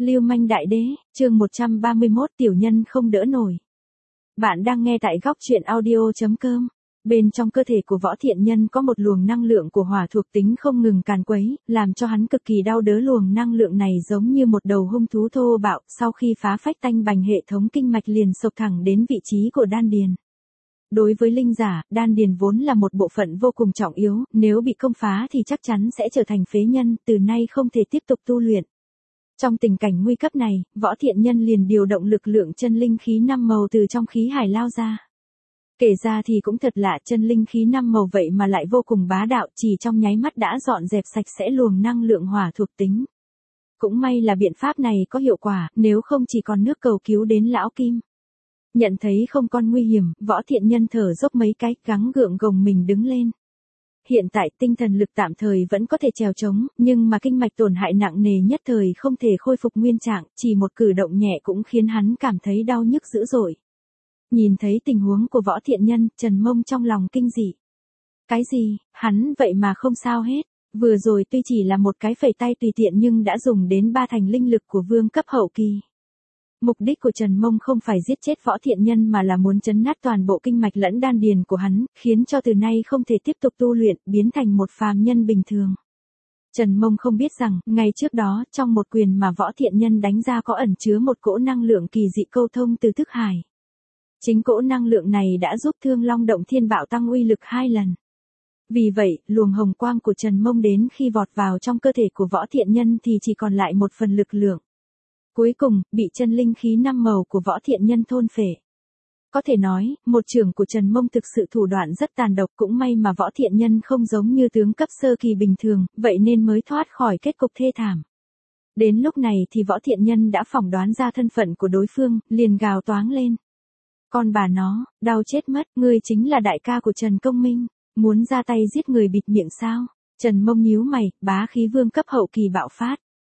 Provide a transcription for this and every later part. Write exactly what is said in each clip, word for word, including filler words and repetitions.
Lưu manh đại đế, chương một trăm ba mươi mốt tiểu nhân không đỡ nổi. Bạn đang nghe tại góc truyện audio chấm com. Bên trong cơ thể của Võ Thiện Nhân có một luồng năng lượng của hỏa thuộc tính không ngừng càn quấy, làm cho hắn cực kỳ đau đớn. Luồng năng lượng này giống như một đầu hung thú thô bạo, sau khi phá phách tanh bành hệ thống kinh mạch liền sộc thẳng đến vị trí của đan điền. Đối với linh giả, đan điền vốn là một bộ phận vô cùng trọng yếu, nếu bị công phá thì chắc chắn sẽ trở thành phế nhân, từ nay không thể tiếp tục tu luyện. Trong tình cảnh nguy cấp này, Võ Thiện Nhân liền điều động lực lượng chân linh khí năm màu từ trong khí hải lao ra. Kể ra thì cũng thật lạ, chân linh khí năm màu vậy mà lại vô cùng bá đạo, chỉ trong nháy mắt đã dọn dẹp sạch sẽ luồng năng lượng hỏa thuộc tính. Cũng may là biện pháp này có hiệu quả, nếu không chỉ còn nước cầu cứu đến lão Kim. Nhận thấy không còn nguy hiểm, Võ Thiện Nhân thở dốc mấy cái, gắng gượng gồng mình đứng lên. Hiện tại tinh thần lực tạm thời vẫn có thể trèo trống, nhưng mà kinh mạch tổn hại nặng nề nhất thời không thể khôi phục nguyên trạng, chỉ một cử động nhẹ cũng khiến hắn cảm thấy đau nhức dữ dội. Nhìn thấy tình huống của Võ Thiện Nhân, Trần Mông trong lòng kinh dị. Cái gì, hắn vậy mà không sao hết, vừa rồi tuy chỉ là một cái phẩy tay tùy tiện nhưng đã dùng đến ba thành linh lực của vương cấp hậu kỳ. Mục đích của Trần Mông không phải giết chết Võ Thiện Nhân mà là muốn chấn nát toàn bộ kinh mạch lẫn đan điền của hắn, khiến cho từ nay không thể tiếp tục tu luyện, biến thành một phàm nhân bình thường. Trần Mông không biết rằng, ngay trước đó, trong một quyền mà Võ Thiện Nhân đánh ra có ẩn chứa một cỗ năng lượng kỳ dị câu thông từ thức hải. Chính cỗ năng lượng này đã giúp Thương Long Động Thiên bạo tăng uy lực hai lần. Vì vậy, luồng hồng quang của Trần Mông đến khi vọt vào trong cơ thể của Võ Thiện Nhân thì chỉ còn lại một phần lực lượng. Cuối cùng, bị chân linh khí năm màu của Võ Thiện Nhân thôn phệ. Có thể nói, một chưởng của Trần Mông thực sự thủ đoạn rất tàn độc, cũng may mà Võ Thiện Nhân không giống như tướng cấp sơ kỳ bình thường, vậy nên mới thoát khỏi kết cục thê thảm. Đến lúc này thì Võ Thiện Nhân đã phỏng đoán ra thân phận của đối phương, liền gào toáng lên. Con bà nó, đau chết mất, ngươi chính là đại ca của Trần Công Minh, muốn ra tay giết người bịt miệng sao? Trần Mông nhíu mày, bá khí vương cấp hậu kỳ bạo phát.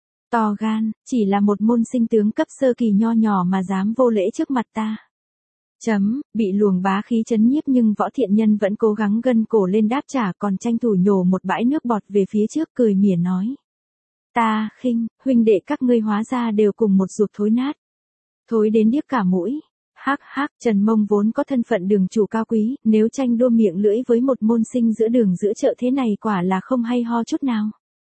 To gan, chỉ là một môn sinh tướng cấp sơ kỳ nho nhỏ mà dám vô lễ trước mặt ta. Chấm, bị luồng bá khí chấn nhiếp nhưng Võ Thiện Nhân vẫn cố gắng gân cổ lên đáp trả, còn tranh thủ nhổ một bãi nước bọt về phía trước, cười mỉa nói. Ta, khinh, huynh đệ các ngươi hóa ra đều cùng một ruột thối nát. Thối đến điếc cả mũi. Hắc hắc, Trần Mông vốn có thân phận đường chủ cao quý, nếu tranh đua miệng lưỡi với một môn sinh giữa đường giữa chợ thế này quả là không hay ho chút nào.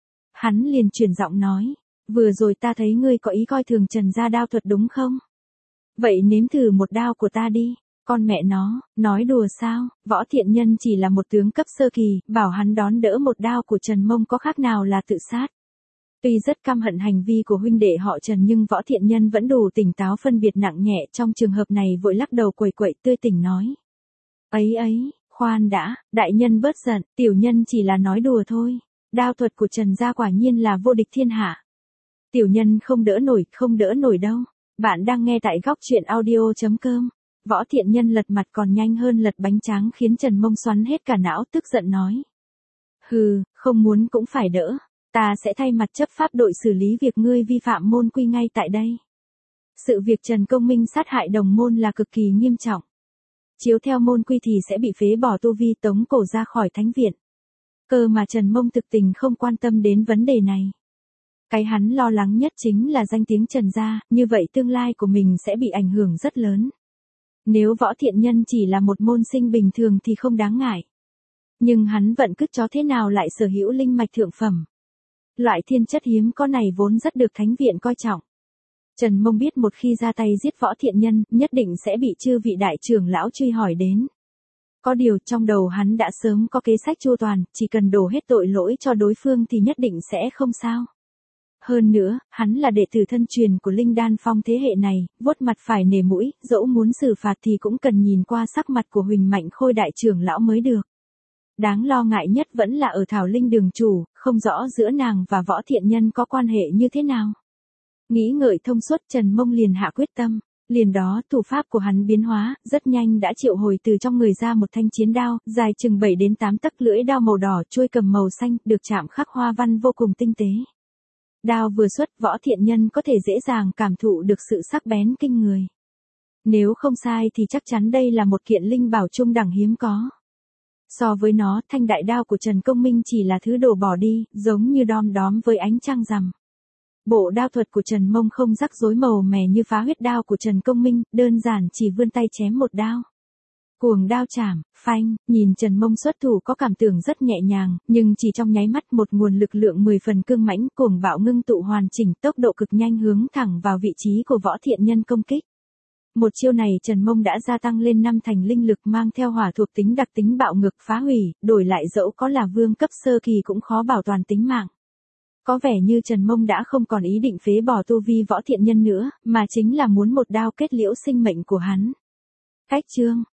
Hắn liền chuyển giọng nói. Vừa rồi ta thấy ngươi có ý coi thường Trần gia đao thuật đúng không? Vậy nếm thử một đao của ta đi. Con mẹ nó, nói đùa sao? Võ Thiện Nhân chỉ là một tướng cấp sơ kỳ, bảo hắn đón đỡ một đao của Trần Mông có khác nào là tự sát. Tuy rất căm hận hành vi của huynh đệ họ Trần nhưng Võ Thiện Nhân vẫn đủ tỉnh táo phân biệt nặng nhẹ, trong trường hợp này vội lắc đầu quẩy quậy tươi tỉnh nói. Ấy ấy, khoan đã, đại nhân bớt giận, tiểu nhân chỉ là nói đùa thôi. Đao thuật của Trần gia quả nhiên là vô địch thiên hạ. Tiểu nhân không đỡ nổi, không đỡ nổi đâu. Bạn đang nghe tại góc truyện audio chấm com. Võ Thiện Nhân lật mặt còn nhanh hơn lật bánh tráng khiến Trần Mông xoắn hết cả não, tức giận nói. Hừ, không muốn cũng phải đỡ. Ta sẽ thay mặt chấp pháp đội xử lý việc ngươi vi phạm môn quy ngay tại đây. Sự việc Trần Công Minh sát hại đồng môn là cực kỳ nghiêm trọng. Chiếu theo môn quy thì sẽ bị phế bỏ tu vi, tống cổ ra khỏi thánh viện. Cơ mà Trần Mông thực tình không quan tâm đến vấn đề này. Cái hắn lo lắng nhất chính là danh tiếng Trần gia, như vậy tương lai của mình sẽ bị ảnh hưởng rất lớn. Nếu Võ Thiện Nhân chỉ là một môn sinh bình thường thì không đáng ngại. Nhưng hắn vận cứt chó thế nào lại sở hữu linh mạch thượng phẩm. Loại thiên chất hiếm có này vốn rất được thánh viện coi trọng. Trần Mông biết một khi ra tay giết Võ Thiện Nhân, nhất định sẽ bị chư vị đại trưởng lão truy hỏi đến. Có điều trong đầu hắn đã sớm có kế sách chu toàn, chỉ cần đổ hết tội lỗi cho đối phương thì nhất định sẽ không sao. Hơn nữa, hắn là đệ tử thân truyền của Linh Đan Phong thế hệ này, vuốt mặt phải nể mũi, dẫu muốn xử phạt thì cũng cần nhìn qua sắc mặt của Huỳnh Mạnh Khôi đại trưởng lão mới được. Đáng lo ngại nhất vẫn là ở Thảo Linh đường chủ, không rõ giữa nàng và Võ Thiện Nhân có quan hệ như thế nào. Nghĩ ngợi thông suốt, Trần Mông liền hạ quyết tâm. Liền đó, thủ pháp của hắn biến hóa, rất nhanh đã triệu hồi từ trong người ra một thanh chiến đao, dài chừng bảy đến tám tấc, lưỡi đao màu đỏ, chuôi cầm màu xanh, được chạm khắc hoa văn vô cùng tinh tế. Đao vừa xuất, Võ Thiện Nhân có thể dễ dàng cảm thụ được sự sắc bén kinh người. Nếu không sai thì chắc chắn đây là một kiện linh bảo trung đẳng hiếm có. So với nó, thanh đại đao của Trần Công Minh chỉ là thứ đồ bỏ đi, giống như đom đóm với ánh trăng rằm. Bộ đao thuật của Trần Mông không rắc rối màu mè như phá huyết đao của Trần Công Minh, đơn giản chỉ vươn tay chém một đao. Cuồng đao chảm, phanh, nhìn Trần Mông xuất thủ có cảm tưởng rất nhẹ nhàng, nhưng chỉ trong nháy mắt một nguồn lực lượng mười phần cương mãnh cuồng bạo ngưng tụ hoàn chỉnh, tốc độ cực nhanh hướng thẳng vào vị trí của Võ Thiện Nhân công kích. Một chiêu này Trần Mông đã gia tăng lên năm thành linh lực mang theo hỏa thuộc tính đặc tính bạo ngược phá hủy, đổi lại dẫu có là vương cấp sơ kỳ cũng khó bảo toàn tính mạng. Có vẻ như Trần Mông đã không còn ý định phế bỏ tu vi Võ Thiện Nhân nữa, mà chính là muốn một đao kết liễu sinh mệnh của hắn. Cách chương